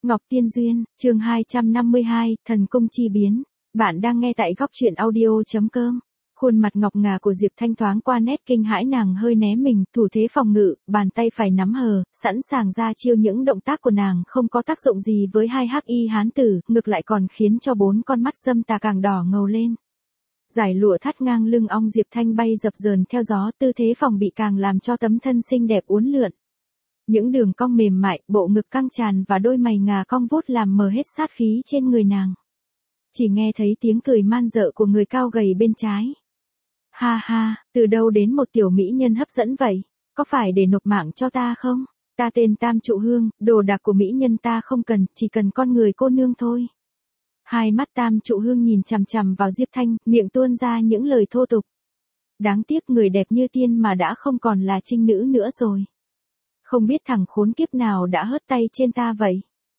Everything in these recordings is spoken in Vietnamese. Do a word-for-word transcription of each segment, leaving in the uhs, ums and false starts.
Ngọc Tiên Duyên, chương hai trăm năm mươi hai, Thần Cung Chi Biến. Bạn đang nghe tại góc truyện audio.com. Khuôn mặt ngọc ngà của Diệp Thanh thoáng qua nét kinh hãi, nàng hơi né mình, thủ thế phòng ngự, bàn tay phải nắm hờ, sẵn sàng ra chiêu. Những động tác của nàng không có tác dụng gì với hai hắc y hán tử, ngược lại còn khiến cho bốn con mắt dâm tà càng đỏ ngầu lên. Giải lụa thắt ngang lưng ong Diệp Thanh bay dập dờn theo gió, tư thế phòng bị càng làm cho tấm thân xinh đẹp uốn lượn. Những đường cong mềm mại, bộ ngực căng tràn và đôi mày ngà cong vút làm mờ hết sát khí trên người nàng. Chỉ nghe thấy tiếng cười man dợ của người cao gầy bên trái. Ha ha, từ đâu đến một tiểu mỹ nhân hấp dẫn vậy? Có phải để nộp mạng cho ta không? Ta tên Tam Trụ Hương, đồ đạc của mỹ nhân ta không cần, chỉ cần con người cô nương thôi. Hai mắt Tam Trụ Hương nhìn chằm chằm vào Diệp Thanh, miệng tuôn ra những lời thô tục. Đáng tiếc người đẹp như tiên mà đã không còn là trinh nữ nữa rồi. Không biết thằng khốn kiếp nào đã hớt tay trên ta vậy.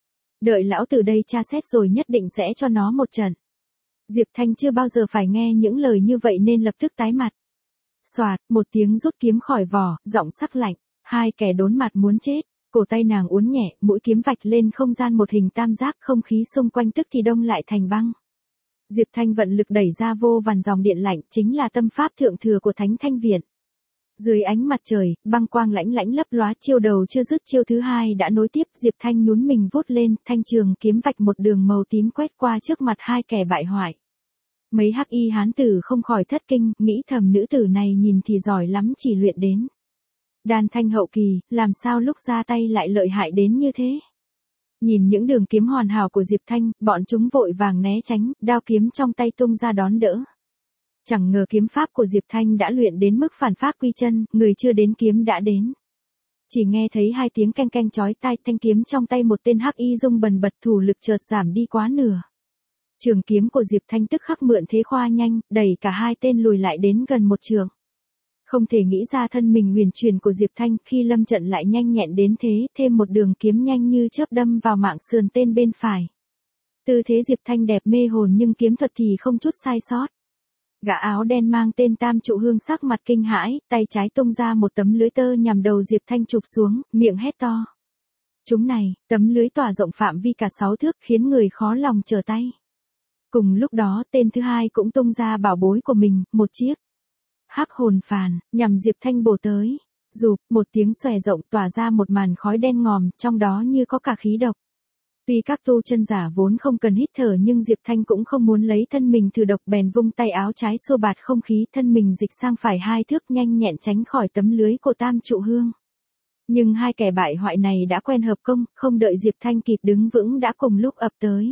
Đợi lão từ đây tra xét rồi nhất định sẽ cho nó một trận. Diệp Thanh chưa bao giờ phải nghe những lời như vậy nên lập tức tái mặt. Xoạt, một tiếng rút kiếm khỏi vỏ, giọng sắc lạnh, hai kẻ đốn mặt muốn chết, cổ tay nàng uốn nhẹ, mũi kiếm vạch lên không gian một hình tam giác, không khí xung quanh tức thì đông lại thành băng. Diệp Thanh vận lực đẩy ra vô vàn dòng điện lạnh, chính là tâm pháp thượng thừa của Thánh Thanh Viện. Dưới ánh mặt trời, băng quang lãnh lãnh lấp lóa, chiêu đầu chưa dứt chiêu thứ hai đã nối tiếp. Diệp Thanh nhún mình vút lên, thanh trường kiếm vạch một đường màu tím quét qua trước mặt hai kẻ bại hoại. Mấy hắc y hán tử không khỏi thất kinh, nghĩ thầm nữ tử này nhìn thì giỏi lắm, chỉ luyện đến đan thanh hậu kỳ, làm sao lúc ra tay lại lợi hại đến như thế. Nhìn những đường kiếm hoàn hảo của Diệp Thanh, bọn chúng vội vàng né tránh, đao kiếm trong tay tung ra đón đỡ. Chẳng ngờ kiếm pháp của Diệp Thanh đã luyện đến mức phản pháp quy chân, người chưa đến kiếm đã đến. Chỉ nghe thấy hai tiếng keng keng chói tai, thanh kiếm trong tay một tên hắc y rung bần bật, thủ lực chợt giảm đi quá nửa. Trường kiếm của Diệp Thanh tức khắc mượn thế khoa nhanh, đẩy cả hai tên lùi lại đến gần một trường. Không thể nghĩ ra thân mình huyền chuyển của Diệp Thanh khi lâm trận lại nhanh nhẹn đến thế, thêm một đường kiếm nhanh như chớp đâm vào mạng sườn tên bên phải. Tư thế Diệp Thanh đẹp mê hồn nhưng kiếm thuật thì không chút sai sót. Gã áo đen mang tên Tam Trụ Hương sắc mặt kinh hãi, tay trái tung ra một tấm lưới tơ nhằm đầu Diệp Thanh chụp xuống, miệng hét to. Chúng này, tấm lưới tỏa rộng phạm vi cả sáu thước khiến người khó lòng trở tay. Cùng lúc đó tên thứ hai cũng tung ra bảo bối của mình, một chiếc hắc hồn phàn, nhằm Diệp Thanh bổ tới. Rụp, một tiếng xòe rộng tỏa ra một màn khói đen ngòm, trong đó như có cả khí độc. Tuy các tu chân giả vốn không cần hít thở nhưng Diệp Thanh cũng không muốn lấy thân mình thử độc, bèn vung tay áo trái xô bạt không khí, thân mình dịch sang phải hai thước nhanh nhẹn tránh khỏi tấm lưới của Tam Trụ Hương. Nhưng hai kẻ bại hoại này đã quen hợp công, không đợi Diệp Thanh kịp đứng vững đã cùng lúc ập tới.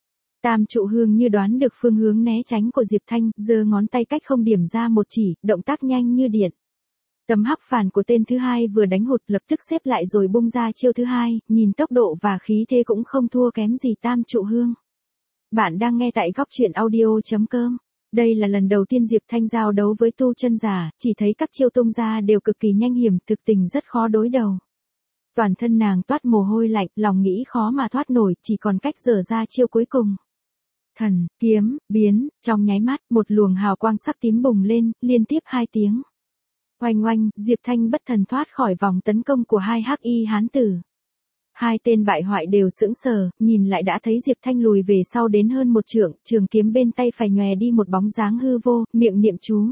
Tam Trụ Hương như đoán được phương hướng né tránh của Diệp Thanh, giơ ngón tay cách không điểm ra một chỉ, động tác nhanh như điện. Tấm hắc phàn của tên thứ hai vừa đánh hụt lập tức xếp lại rồi bung ra chiêu thứ hai, nhìn tốc độ và khí thế cũng không thua kém gì Tam Trụ Hương. Bạn đang nghe tại góc truyện audio.com. Đây là lần đầu tiên Diệp Thanh giao đấu với tu chân giả, chỉ thấy các chiêu tung ra đều cực kỳ nhanh hiểm, thực tình rất khó đối đầu. Toàn thân nàng toát mồ hôi lạnh, lòng nghĩ khó mà thoát nổi, chỉ còn cách dở ra chiêu cuối cùng. Thần, kiếm, biến, trong nháy mắt, một luồng hào quang sắc tím bùng lên, liên tiếp hai tiếng. Oanh oanh, Diệp Thanh bất thần thoát khỏi vòng tấn công của hai hắc y hán tử. Hai tên bại hoại đều sững sờ, nhìn lại đã thấy Diệp Thanh lùi về sau đến hơn một trượng, trường kiếm bên tay phải nhòe đi một bóng dáng hư vô, miệng niệm chú.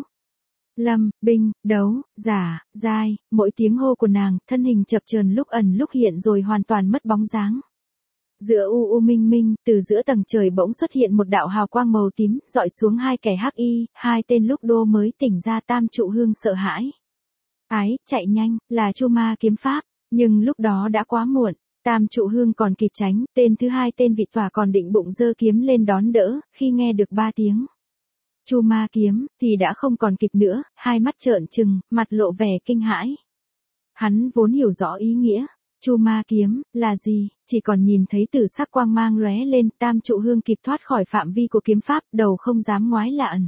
Lâm, binh, đấu, giả, giai, mỗi tiếng hô của nàng, thân hình chập chờn lúc ẩn lúc hiện rồi hoàn toàn mất bóng dáng. Giữa u u minh minh, từ giữa tầng trời bỗng xuất hiện một đạo hào quang màu tím, dọi xuống hai kẻ hắc y, hai tên lúc đô mới tỉnh ra. Tam Trụ Hương sợ hãi. Ái, chạy nhanh, là Chu Ma kiếm pháp, nhưng lúc đó đã quá muộn. Tam Trụ Hương còn kịp tránh, tên thứ hai tên vị tòa còn định bụng giơ kiếm lên đón đỡ, khi nghe được ba tiếng Chu Ma kiếm, thì đã không còn kịp nữa, hai mắt trợn trừng, mặt lộ vẻ kinh hãi. Hắn vốn hiểu rõ ý nghĩa. Chu Ma kiếm là gì, chỉ còn nhìn thấy tử sắc quang mang lóe lên, Tam Trụ Hương kịp thoát khỏi phạm vi của kiếm pháp, đầu không dám ngoái lại.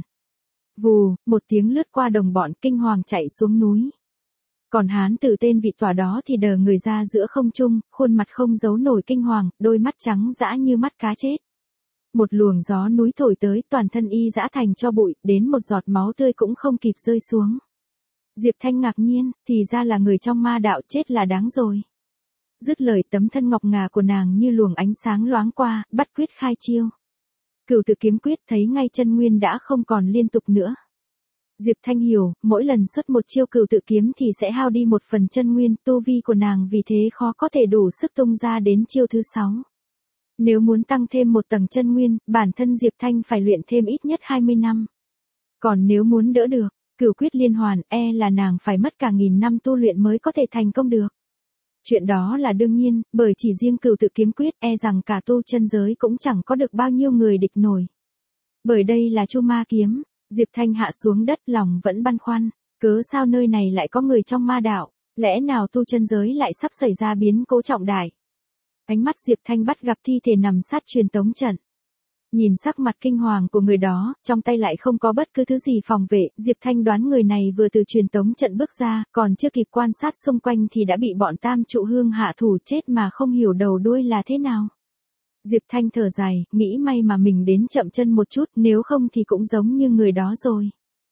Vù, một tiếng lướt qua đồng bọn, kinh hoàng chạy xuống núi. Còn hán tử tên vị tòa đó thì đờ người ra giữa không trung, khuôn mặt không giấu nổi kinh hoàng, đôi mắt trắng dã như mắt cá chết. Một luồng gió núi thổi tới, toàn thân y dã thành tro bụi, đến một giọt máu tươi cũng không kịp rơi xuống. Diệp Thanh ngạc nhiên, thì ra là người trong ma đạo, chết là đáng rồi. Dứt lời tấm thân ngọc ngà của nàng như luồng ánh sáng loáng qua, bắt quyết khai chiêu. Cửu tự kiếm quyết thấy ngay chân nguyên đã không còn liên tục nữa. Diệp Thanh hiểu, mỗi lần xuất một chiêu cửu tự kiếm thì sẽ hao đi một phần chân nguyên, tu vi của nàng vì thế khó có thể đủ sức tung ra đến chiêu thứ sáu. Nếu muốn tăng thêm một tầng chân nguyên, bản thân Diệp Thanh phải luyện thêm ít nhất hai mươi năm. Còn nếu muốn đỡ được, cửu quyết liên hoàn, e là nàng phải mất cả nghìn năm tu luyện mới có thể thành công được. Chuyện đó là đương nhiên, bởi chỉ riêng cửu tự kiếm quyết e rằng cả tu chân giới cũng chẳng có được bao nhiêu người địch nổi. Bởi đây là Chu Ma kiếm, Diệp Thanh hạ xuống đất lòng vẫn băn khoăn, cớ sao nơi này lại có người trong ma đạo, lẽ nào tu chân giới lại sắp xảy ra biến cố trọng đại. Ánh mắt Diệp Thanh bắt gặp thi thể nằm sát truyền tống trận. Nhìn sắc mặt kinh hoàng của người đó, trong tay lại không có bất cứ thứ gì phòng vệ, Diệp Thanh đoán người này vừa từ truyền tống trận bước ra, còn chưa kịp quan sát xung quanh thì đã bị bọn Tam Trụ Hương hạ thủ chết mà không hiểu đầu đuôi là thế nào. Diệp Thanh thở dài, nghĩ may mà mình đến chậm chân một chút, nếu không thì cũng giống như người đó rồi.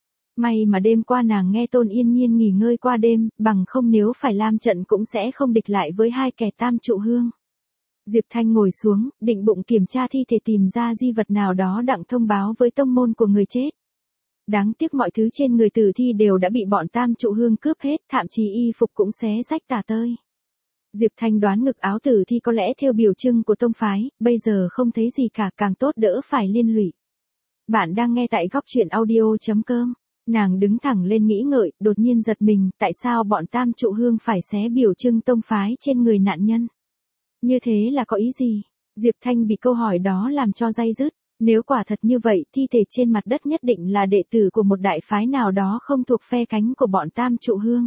May mà đêm qua nàng nghe Tôn Yên Nhiên nghỉ ngơi qua đêm, bằng không nếu phải lam trận cũng sẽ không địch lại với hai kẻ Tam Trụ Hương. Diệp Thanh ngồi xuống, định bụng kiểm tra thi thể tìm ra di vật nào đó đặng thông báo với tông môn của người chết. Đáng tiếc mọi thứ trên người tử thi đều đã bị bọn Tam Trụ Hương cướp hết, thậm chí y phục cũng xé rách tả tơi. Diệp Thanh đoán ngực áo tử thi có lẽ theo biểu trưng của tông phái, bây giờ không thấy gì cả, càng tốt đỡ phải liên lụy. Bạn đang nghe tại góc truyện audio chấm com. Nàng đứng thẳng lên nghĩ ngợi, đột nhiên giật mình, tại sao bọn Tam Trụ Hương phải xé biểu trưng tông phái trên người nạn nhân? Như thế là có ý gì? Diệp Thanh bị câu hỏi đó làm cho day dứt. Nếu quả thật như vậy, thi thể trên mặt đất nhất định là đệ tử của một đại phái nào đó không thuộc phe cánh của bọn Tam Trụ Hương.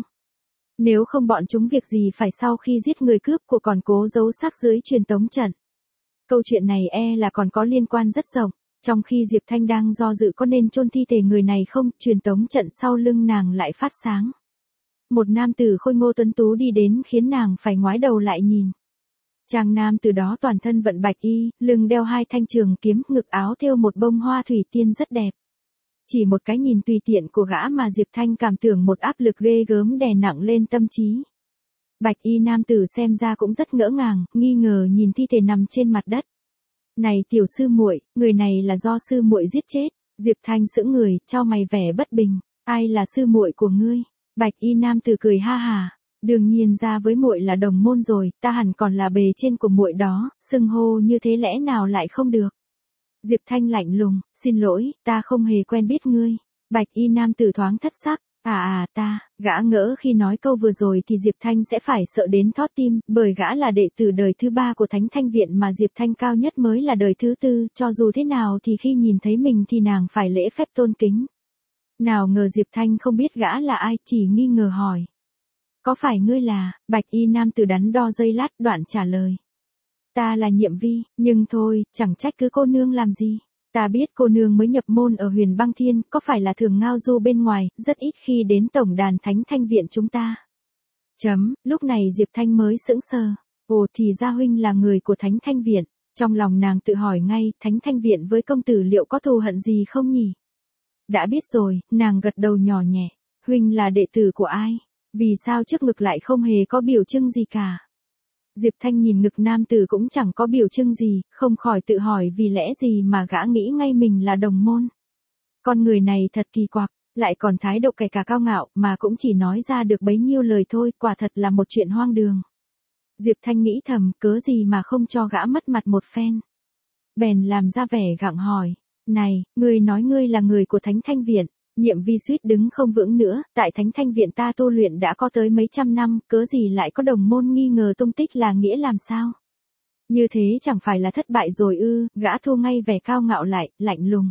Nếu không bọn chúng việc gì phải sau khi giết người cướp của còn cố giấu xác dưới truyền tống trận. Câu chuyện này e là còn có liên quan rất rộng. Trong khi Diệp Thanh đang do dự có nên chôn thi thể người này không, truyền tống trận sau lưng nàng lại phát sáng. Một nam tử khôi ngô tuấn tú đi đến khiến nàng phải ngoái đầu lại nhìn. Chàng nam từ đó toàn thân vận bạch y, lưng đeo hai thanh trường kiếm, ngực áo thêu một bông hoa thủy tiên rất đẹp. Chỉ một cái nhìn tùy tiện của gã mà Diệp Thanh cảm tưởng một áp lực ghê gớm đè nặng lên tâm trí. Bạch y nam tử xem ra cũng rất ngỡ ngàng, nghi ngờ nhìn thi thể nằm trên mặt đất. Này tiểu sư muội, người này là do sư muội giết chết. Diệp Thanh sững người, chau mày vẻ bất bình. Ai là sư muội của ngươi? Bạch y nam tử cười ha hà. Đương nhiên ra với muội là đồng môn rồi, ta hẳn còn là bề trên của muội đó, xưng hô như thế lẽ nào lại không được. Diệp Thanh lạnh lùng, xin lỗi, ta không hề quen biết ngươi. Bạch y nam tử thoáng thất sắc, à à ta, gã ngỡ khi nói câu vừa rồi thì Diệp Thanh sẽ phải sợ đến thót tim, bởi gã là đệ tử đời thứ ba của Thánh Thanh Viện mà Diệp Thanh cao nhất mới là đời thứ tư, cho dù thế nào thì khi nhìn thấy mình thì nàng phải lễ phép tôn kính. Nào ngờ Diệp Thanh không biết gã là ai, chỉ nghi ngờ hỏi. Có phải ngươi là? Bạch y nam tử đắn đo giây lát đoạn trả lời. Ta là Nhiệm Vi, nhưng thôi, chẳng trách cứ cô nương làm gì. Ta biết cô nương mới nhập môn ở Huyền Băng Thiên, có phải là thường ngao du bên ngoài, rất ít khi đến tổng đàn Thánh Thanh Viện chúng ta. Chấm, lúc này Diệp Thanh mới sững sờ. Ồ thì ra huynh là người của Thánh Thanh Viện. Trong lòng nàng tự hỏi ngay, Thánh Thanh Viện với công tử liệu có thù hận gì không nhỉ? Đã biết rồi, nàng gật đầu nhỏ nhẹ. Huynh là đệ tử của ai? Vì sao trước ngực lại không hề có biểu trưng gì cả? Diệp Thanh nhìn ngực nam tử cũng chẳng có biểu trưng gì, không khỏi tự hỏi vì lẽ gì mà gã nghĩ ngay mình là đồng môn. Con người này thật kỳ quặc, lại còn thái độ kẻ cả cao ngạo mà cũng chỉ nói ra được bấy nhiêu lời thôi, quả thật là một chuyện hoang đường. Diệp Thanh nghĩ thầm, cớ gì mà không cho gã mất mặt một phen. Bèn làm ra vẻ gặng hỏi, này, ngươi nói ngươi là người của Thánh Thanh Viện. Nhiệm Vi suýt đứng không vững nữa, tại Thánh Thanh Viện ta tu luyện đã có tới mấy trăm năm, cớ gì lại có đồng môn nghi ngờ tung tích là nghĩa làm sao? Như thế chẳng phải là thất bại rồi ư? Gã thu ngay vẻ cao ngạo lại, lạnh lùng.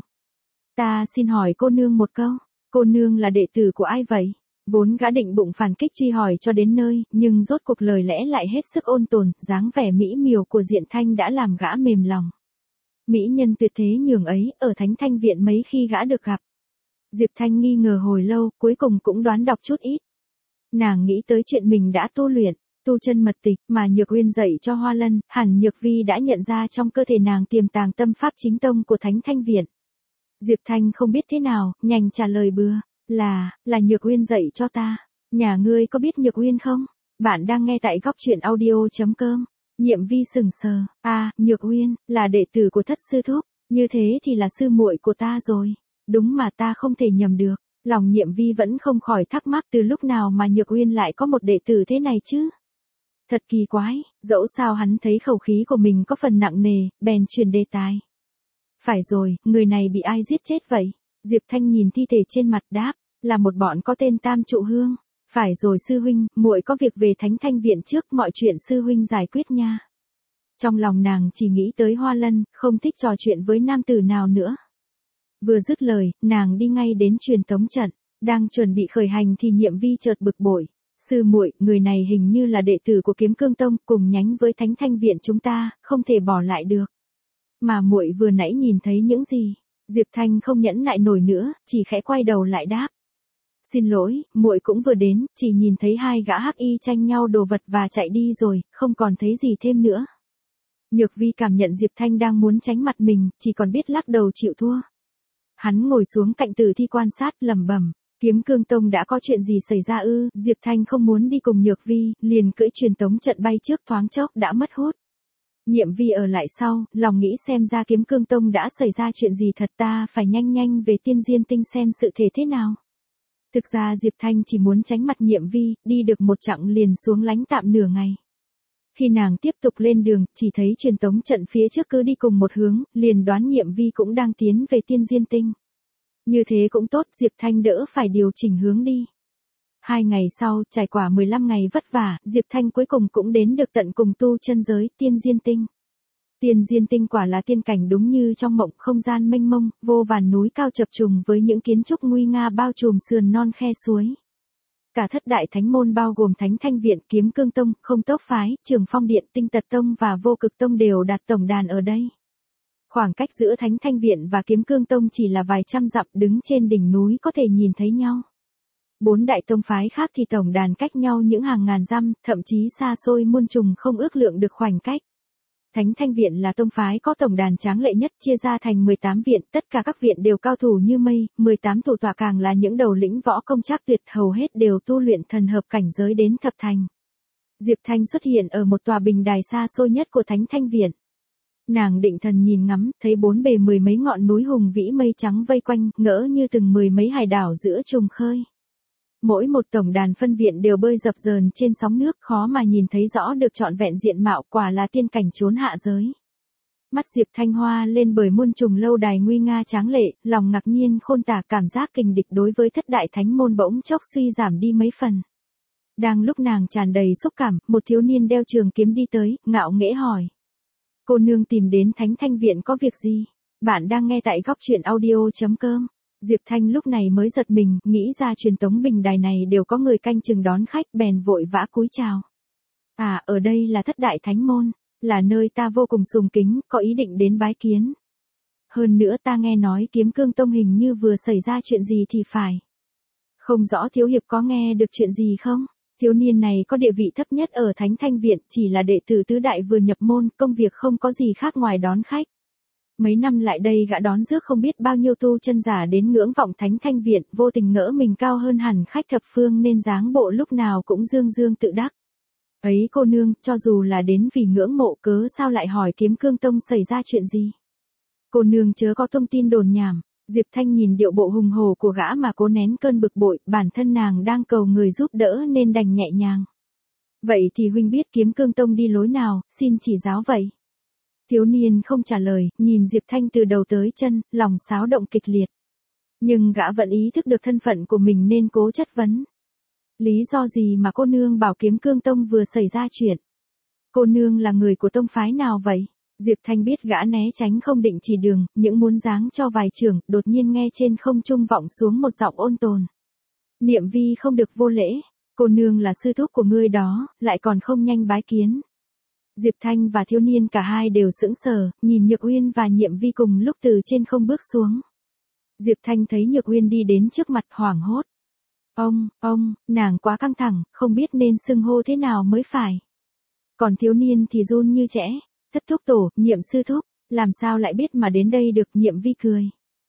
Ta xin hỏi cô nương một câu, cô nương là đệ tử của ai vậy? Vốn gã định bụng phản kích truy hỏi cho đến nơi, nhưng rốt cuộc lời lẽ lại hết sức ôn tồn, dáng vẻ mỹ miều của Diện Thanh đã làm gã mềm lòng. Mỹ nhân tuyệt thế nhường ấy, ở Thánh Thanh Viện mấy khi gã được gặp. Diệp Thanh nghi ngờ hồi lâu, cuối cùng cũng đoán đọc chút ít. Nàng nghĩ tới chuyện mình đã tu luyện, tu chân mật tịch mà Nhược Uyên dạy cho Hoa Lân, hẳn Nhược Vi đã nhận ra trong cơ thể nàng tiềm tàng tâm pháp chính tông của Thánh Thanh Viện. Diệp Thanh không biết thế nào, nhanh trả lời bừa, là, là Nhược Uyên dạy cho ta. Nhà ngươi có biết Nhược Uyên không? Bạn đang nghe tại góc chuyện audio chấm com. Nhiệm Vi sững sờ, à, Nhược Uyên, là đệ tử của Thất sư thúc, như thế thì là sư muội của ta rồi. Đúng mà ta không thể nhầm được. Lòng Nhiệm Vi vẫn không khỏi thắc mắc từ lúc nào mà Nhược Uyên lại có một đệ tử thế này chứ. Thật kỳ quái, dẫu sao hắn thấy khẩu khí của mình có phần nặng nề, bèn chuyển đề tài. Phải rồi, người này bị ai giết chết vậy? Diệp Thanh nhìn thi thể trên mặt đáp, là một bọn có tên Tam Trụ Hương. Phải rồi sư huynh, muội có việc về Thánh Thanh viện trước, mọi chuyện sư huynh giải quyết nha. Trong lòng nàng chỉ nghĩ tới Hoa Lân, không thích trò chuyện với nam tử nào nữa. Vừa dứt lời, nàng đi ngay đến truyền tống trận, đang chuẩn bị khởi hành thì Nhiệm Vi chợt bực bội. Sư muội, người này hình như là đệ tử của Kiếm Cương Tông, cùng nhánh với Thánh Thanh viện chúng ta, không thể bỏ lại được. Mà muội vừa nãy nhìn thấy những gì? Diệp Thanh không nhẫn nại nổi nữa, chỉ khẽ quay đầu lại đáp. Xin lỗi, muội cũng vừa đến, chỉ nhìn thấy hai gã hắc y tranh nhau đồ vật và chạy đi rồi, không còn thấy gì thêm nữa. Nhược Vi cảm nhận Diệp Thanh đang muốn tránh mặt mình, chỉ còn biết lắc đầu chịu thua. Hắn ngồi xuống cạnh Tử Thi quan sát, lẩm bẩm, Kiếm Cương Tông đã có chuyện gì xảy ra ư? Diệp Thanh không muốn đi cùng Nhược Vi, liền cưỡi truyền tống trận bay trước, thoáng chốc đã mất hút. Nhiệm Vi ở lại sau, lòng nghĩ xem ra Kiếm Cương Tông đã xảy ra chuyện gì thật, ta phải nhanh nhanh về Tiên Diên Tinh xem sự thể thế nào. Thực ra Diệp Thanh chỉ muốn tránh mặt Nhiệm Vi, đi được một chặng liền xuống lánh tạm nửa ngày. Khi nàng tiếp tục lên đường, chỉ thấy truyền tống trận phía trước cứ đi cùng một hướng, liền đoán Nhiệm Vi cũng đang tiến về Tiên Diên Tinh. Như thế cũng tốt, Diệp Thanh đỡ phải điều chỉnh hướng đi. Hai ngày sau, trải qua mười lăm ngày vất vả, Diệp Thanh cuối cùng cũng đến được tận cùng tu chân giới, Tiên Diên Tinh. Tiên Diên Tinh quả là tiên cảnh đúng như trong mộng, không gian mênh mông, vô vàn núi cao chập trùng với những kiến trúc nguy nga bao trùm sườn non khe suối. Cả thất đại thánh môn bao gồm Thánh Thanh viện, Kiếm Cương Tông, Không Tốc phái, Trường Phong điện, Tinh Tật Tông và Vô Cực Tông đều đặt tổng đàn ở đây. Khoảng cách giữa Thánh Thanh viện và Kiếm Cương Tông chỉ là vài trăm dặm, đứng trên đỉnh núi có thể nhìn thấy nhau. Bốn đại tông phái khác thì tổng đàn cách nhau những hàng ngàn dặm, thậm chí xa xôi muôn trùng không ước lượng được khoảnh cách. Thánh Thanh viện là tông phái có tổng đàn tráng lệ nhất, chia ra thành mười tám viện, tất cả các viện đều cao thủ như mây, mười tám thủ tọa càng là những đầu lĩnh võ công trác tuyệt, hầu hết đều tu luyện thần hợp cảnh giới đến thập thành. Diệp Thanh xuất hiện ở một tòa bình đài xa xôi nhất của Thánh Thanh viện. Nàng định thần nhìn ngắm, thấy bốn bề mười mấy ngọn núi hùng vĩ mây trắng vây quanh, ngỡ như từng mười mấy hải đảo giữa trùng khơi. Mỗi một tổng đàn phân viện đều bơi dập dờn trên sóng nước, khó mà nhìn thấy rõ được trọn vẹn diện mạo, quả là tiên cảnh chốn hạ giới. Mắt Diệp Thanh hoa lên bởi muôn trùng lâu đài nguy nga tráng lệ, lòng ngạc nhiên khôn tả, cảm giác kình địch đối với thất đại thánh môn bỗng chốc suy giảm đi mấy phần. Đang lúc nàng tràn đầy xúc cảm, một thiếu niên đeo trường kiếm đi tới, ngạo nghễ hỏi. Cô nương tìm đến Thánh Thanh viện có việc gì? Bạn đang nghe tại góc chuyện audio chấm com. Diệp Thanh lúc này mới giật mình, nghĩ ra truyền tống bình đài này đều có người canh chừng đón khách, bèn vội vã cúi chào. À, ở đây là thất đại thánh môn, là nơi ta vô cùng sùng kính, có ý định đến bái kiến. Hơn nữa ta nghe nói Kiếm Cương Tông hình như vừa xảy ra chuyện gì thì phải. Không rõ thiếu hiệp có nghe được chuyện gì không? Thiếu niên này có địa vị thấp nhất ở Thánh Thanh viện, chỉ là đệ tử tứ đại vừa nhập môn, công việc không có gì khác ngoài đón khách. Mấy năm lại đây gã đón rước không biết bao nhiêu tu chân giả đến ngưỡng vọng Thánh Thanh viện, vô tình ngỡ mình cao hơn hẳn khách thập phương nên dáng bộ lúc nào cũng dương dương tự đắc. Ấy cô nương, cho dù là đến vì ngưỡng mộ cớ sao lại hỏi Kiếm Cương Tông xảy ra chuyện gì? Cô nương chớ có thông tin đồn nhảm. Diệp Thanh nhìn điệu bộ hùng hổ của gã mà cố nén cơn bực bội, bản thân nàng đang cầu người giúp đỡ nên đành nhẹ nhàng. Vậy thì huynh biết Kiếm Cương Tông đi lối nào, xin chỉ giáo vậy. Thiếu niên không trả lời, nhìn Diệp Thanh từ đầu tới chân, lòng xáo động kịch liệt. Nhưng gã vẫn ý thức được thân phận của mình nên cố chất vấn. Lý do gì mà cô nương bảo Kiếm Cương Tông vừa xảy ra chuyện? Cô nương là người của tông phái nào vậy? Diệp Thanh biết gã né tránh không định chỉ đường, những muốn giáng cho vài trường, đột nhiên nghe trên không trung vọng xuống một giọng ôn tồn. Niệm Vi không được vô lễ, cô nương là sư thúc của ngươi đó, lại còn không nhanh bái kiến. Diệp Thanh và thiếu niên cả hai đều sững sờ, nhìn Nhược Uyên và Nhiệm Vi cùng lúc từ trên không bước xuống. Diệp Thanh thấy Nhược Uyên đi đến trước mặt, hoảng hốt. Ông, ông, nàng quá căng thẳng, không biết nên xưng hô thế nào mới phải. Còn thiếu niên thì run như trẻ. Thất thúc tổ, Nhiệm sư thúc, làm sao lại biết mà đến đây được? Nhiệm Vi cười.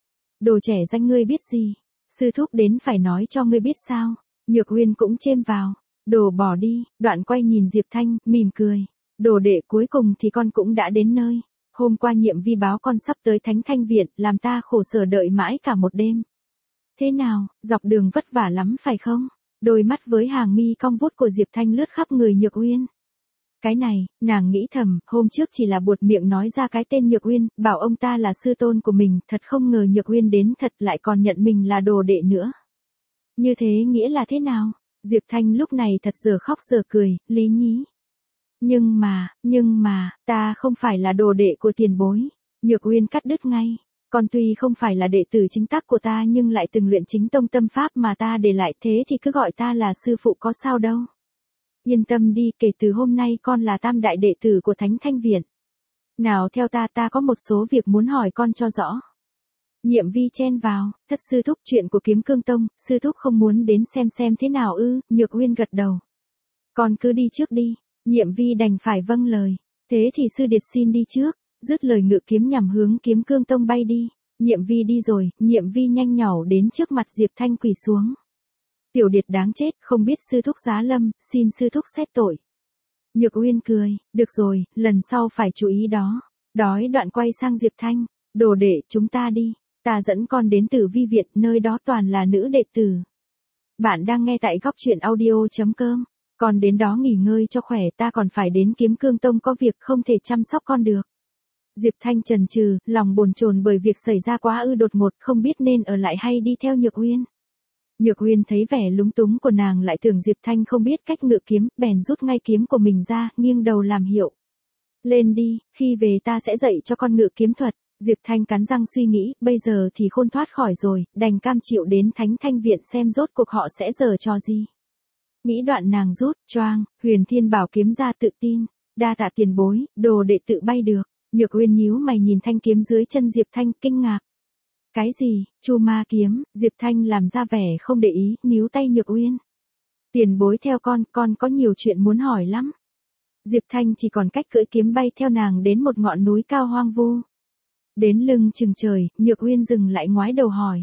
Đồ trẻ danh ngươi biết gì? Sư thúc đến phải nói cho ngươi biết sao? Nhược Uyên cũng chêm vào. Đồ bỏ đi, đoạn quay nhìn Diệp Thanh, mỉm cười. Đồ đệ, cuối cùng thì con cũng đã đến nơi. Hôm qua Nhiệm Vi báo con sắp tới Thánh Thanh Viện, làm ta khổ sở đợi mãi cả một đêm. Thế nào, dọc đường vất vả lắm phải không? Đôi mắt với hàng mi cong vút của Diệp Thanh lướt khắp người Nhược Uyên. Cái này, nàng nghĩ thầm, hôm trước chỉ là buột miệng nói ra cái tên Nhược Uyên, bảo ông ta là sư tôn của mình, thật không ngờ Nhược Uyên đến thật lại còn nhận mình là đồ đệ nữa. Như thế nghĩa là thế nào? Diệp Thanh lúc này thật giờ khóc giờ cười, Lý Nhí. Nhưng mà, nhưng mà, ta không phải là đồ đệ của tiền bối. Nhược Uyên cắt đứt ngay. Con tuy không phải là đệ tử chính tác của ta nhưng lại từng luyện chính tông tâm pháp mà ta để lại, thế thì cứ gọi ta là sư phụ có sao đâu. Yên tâm đi, kể từ hôm nay con là tam đại đệ tử của Thánh Thanh Viện. Nào theo ta, ta có một số việc muốn hỏi con cho rõ. Nhiệm Vi chen vào, thất sư thúc, chuyện của Kiếm Cương Tông, sư thúc không muốn đến xem xem thế nào ư? Nhược Uyên gật đầu. Con cứ đi trước đi. Nhiệm Vi đành phải vâng lời. Thế thì sư điệt xin đi trước. Dứt lời ngự kiếm nhằm hướng Kiếm Cương Tông bay đi. Nhiệm Vi đi rồi, Nhiệm Vi nhanh nhảu đến trước mặt Diệp Thanh quỳ xuống. Tiểu điệt đáng chết, không biết sư thúc giá lâm, xin sư thúc xét tội. Nhược Uyên cười, được rồi, lần sau phải chú ý đó. Đói đoạn quay sang Diệp Thanh. Đồ đệ, chúng ta đi. Ta dẫn con đến Tử Vi Viện, nơi đó toàn là nữ đệ tử. Bạn đang nghe tại góc truyện audio chấm com. Con đến đó nghỉ ngơi cho khỏe, ta còn phải đến Kiếm Cương Tông có việc không thể chăm sóc con được. Diệp Thanh chần chừ, lòng bồn chồn bởi việc xảy ra quá ư đột ngột, không biết nên ở lại hay đi theo Nhược Uyên. Nhược Uyên thấy vẻ lúng túng của nàng lại tưởng Diệp Thanh không biết cách ngự kiếm, bèn rút ngay kiếm của mình ra, nghiêng đầu làm hiệu. Lên đi, khi về ta sẽ dạy cho con ngự kiếm thuật. Diệp Thanh cắn răng suy nghĩ, bây giờ thì khôn thoát khỏi rồi, đành cam chịu đến Thánh Thanh Viện xem rốt cuộc họ sẽ giở trò gì. Nghĩ đoạn nàng rút, choang, Huyền Thiên Bảo kiếm ra tự tin. Đa tạ tiền bối, đồ đệ tự bay được. Nhược Uyên nhíu mày nhìn thanh kiếm dưới chân Diệp Thanh, kinh ngạc. Cái gì, Chu Ma kiếm? Diệp Thanh làm ra vẻ không để ý, níu tay Nhược Uyên. Tiền bối theo con, con có nhiều chuyện muốn hỏi lắm. Diệp Thanh chỉ còn cách cưỡi kiếm bay theo nàng đến một ngọn núi cao hoang vu. Đến lưng chừng trời, Nhược Uyên dừng lại ngoái đầu hỏi.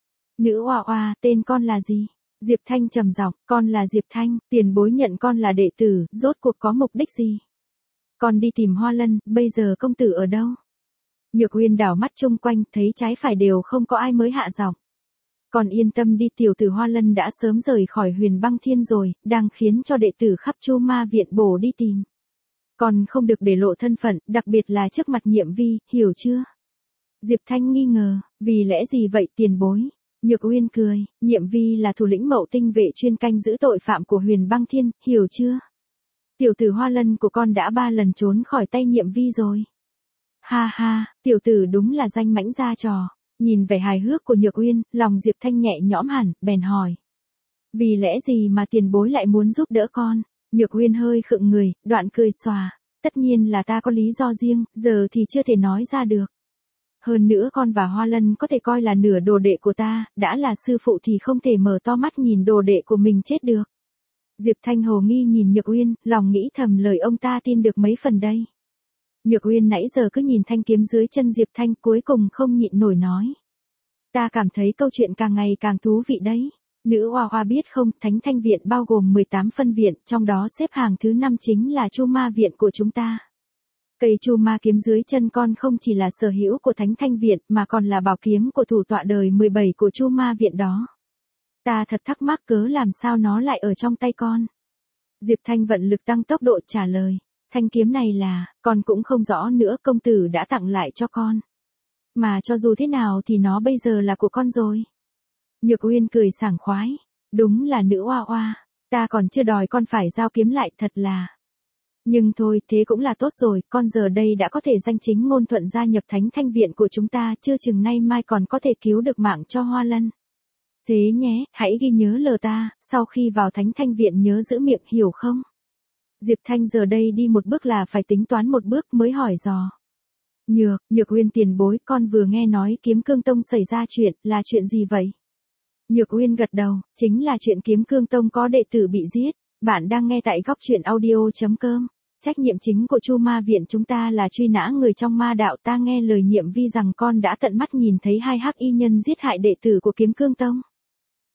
Nữ oa oa, tên con là gì? Diệp Thanh trầm giọng, con là Diệp Thanh, tiền bối nhận con là đệ tử, rốt cuộc có mục đích gì? Con đi tìm Hoa Lân, bây giờ công tử ở đâu? Nhược Uyên đảo mắt chung quanh, thấy trái phải đều không có ai mới hạ giọng. Con yên tâm đi, tiểu tử Hoa Lân đã sớm rời khỏi Huyền Băng Thiên rồi, đang khiến cho đệ tử khắp Chu Ma Viện bổ đi tìm. Con không được để lộ thân phận, đặc biệt là trước mặt Nhiệm Vi, hiểu chưa? Diệp Thanh nghi ngờ, vì lẽ gì vậy tiền bối? Nhược Uyên cười, Nhiệm Vi là thủ lĩnh Mậu Tinh vệ chuyên canh giữ tội phạm của Huyền Băng Thiên, hiểu chưa? Tiểu tử Hoa Lân của con đã ba lần trốn khỏi tay Nhiệm Vi rồi. Ha ha, tiểu tử đúng là danh mãnh ra trò. Nhìn vẻ hài hước của Nhược Uyên, lòng Diệp Thanh nhẹ nhõm hẳn, bèn hỏi. Vì lẽ gì mà tiền bối lại muốn giúp đỡ con? Nhược Uyên hơi khựng người, đoạn cười xòa. Tất nhiên là ta có lý do riêng, giờ thì chưa thể nói ra được. Hơn nữa con và Hoa Lân có thể coi là nửa đồ đệ của ta, đã là sư phụ thì không thể mở to mắt nhìn đồ đệ của mình chết được. Diệp Thanh hồ nghi nhìn Nhược Uyên, lòng nghĩ thầm lời ông ta tin được mấy phần đây. Nhược Uyên nãy giờ cứ nhìn thanh kiếm dưới chân Diệp Thanh, cuối cùng không nhịn nổi nói. Ta cảm thấy câu chuyện càng ngày càng thú vị đấy. Nữ Hoa Hoa biết không, Thánh Thanh Viện bao gồm mười tám phân viện, trong đó xếp hàng thứ năm chính là Chu Ma Viện của chúng ta. Cây Chu Ma kiếm dưới chân con không chỉ là sở hữu của Thánh Thanh Viện mà còn là bảo kiếm của thủ tọa đời mười bảy của Chu Ma Viện đó. Ta thật thắc mắc cớ làm sao nó lại ở trong tay con. Diệp Thanh vận lực tăng tốc độ trả lời. Thanh kiếm này là, con cũng không rõ nữa, công tử đã tặng lại cho con. Mà cho dù thế nào thì nó bây giờ là của con rồi. Nhược Uyên cười sảng khoái. Đúng là nữ oa oa. Ta còn chưa đòi con phải giao kiếm lại, thật là. Nhưng thôi, thế cũng là tốt rồi, con giờ đây đã có thể danh chính ngôn thuận gia nhập Thánh Thanh Viện của chúng ta, chưa chừng nay mai còn có thể cứu được mạng cho Hoa Lân. Thế nhé, hãy ghi nhớ lời ta, sau khi vào Thánh Thanh Viện nhớ giữ miệng, hiểu không? Diệp Thanh giờ đây đi một bước là phải tính toán một bước, mới hỏi dò. Nhược, Nhược Uyên tiền bối, con vừa nghe nói Kiếm Cương Tông xảy ra chuyện, là chuyện gì vậy? Nhược Uyên gật đầu, chính là chuyện Kiếm Cương Tông có đệ tử bị giết. Bạn đang nghe tại góc truyện audio chấm com. Trách nhiệm chính của Chu Ma Viện chúng ta là truy nã người trong ma đạo, ta nghe lời Nhiệm Vi rằng con đã tận mắt nhìn thấy hai hắc y nhân giết hại đệ tử của Kiếm Cương Tông.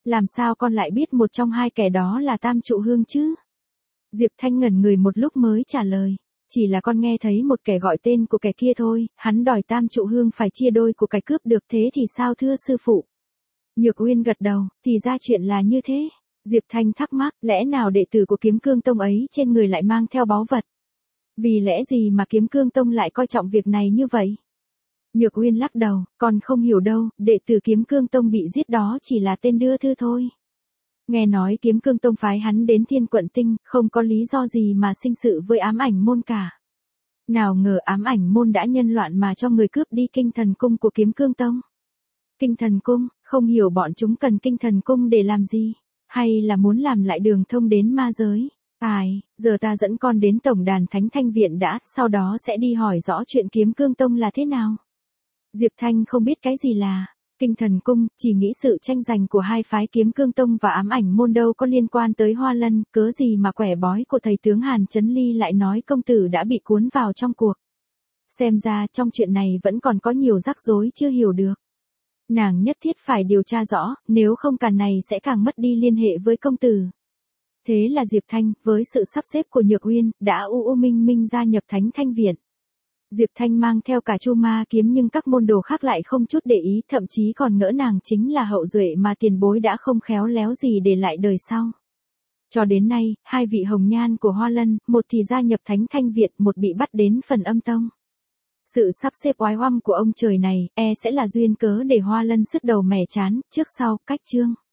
Làm sao con lại biết một trong hai kẻ đó là Tam Trụ Hương chứ? Diệp Thanh ngẩn người một lúc mới trả lời. Chỉ là con nghe thấy một kẻ gọi tên của kẻ kia thôi, hắn đòi Tam Trụ Hương phải chia đôi của cải cướp được, thế thì sao thưa sư phụ? Nhược Uyên gật đầu, thì ra chuyện là như thế. Diệp Thanh thắc mắc, lẽ nào đệ tử của Kiếm Cương Tông ấy trên người lại mang theo báu vật? Vì lẽ gì mà Kiếm Cương Tông lại coi trọng việc này như vậy? Nhược Uyên lắc đầu, còn không hiểu đâu, đệ tử Kiếm Cương Tông bị giết đó chỉ là tên đưa thư thôi. Nghe nói Kiếm Cương Tông phái hắn đến Thiên Quận Tinh, không có lý do gì mà sinh sự với ám ảnh môn cả. Nào ngờ ám ảnh môn đã nhân loạn mà cho người cướp đi kinh thần cung của Kiếm Cương Tông. Kinh thần cung, không hiểu bọn chúng cần kinh thần cung để làm gì, hay là muốn làm lại đường thông đến ma giới. Tài, giờ ta dẫn con đến tổng đàn Thánh Thanh Viện đã, sau đó sẽ đi hỏi rõ chuyện Kiếm Cương Tông là thế nào. Diệp Thanh không biết cái gì là kinh thần cung, chỉ nghĩ sự tranh giành của hai phái Kiếm Cương Tông và ám ảnh môn đâu có liên quan tới Hoa Lân, cớ gì mà quẻ bói của thầy tướng Hàn Chấn Ly lại nói công tử đã bị cuốn vào trong cuộc. Xem ra trong chuyện này vẫn còn có nhiều rắc rối chưa hiểu được. Nàng nhất thiết phải điều tra rõ, nếu không càng này sẽ càng mất đi liên hệ với công tử. Thế là Diệp Thanh, với sự sắp xếp của Nhược Uyên, đã u u minh minh gia nhập Thánh Thanh Viện. Diệp Thanh mang theo cả Chu Ma kiếm nhưng các môn đồ khác lại không chút để ý, thậm chí còn ngỡ nàng chính là hậu duệ mà tiền bối đã không khéo léo gì để lại đời sau. Cho đến nay, hai vị hồng nhan của Hoa Lân, một thì gia nhập Thánh Thanh Viện, một bị bắt đến Phần Âm Tông. Sự sắp xếp oái oăm của ông trời này, e sẽ là duyên cớ để Hoa Lân sứt đầu mẻ chán, trước sau, cách chương.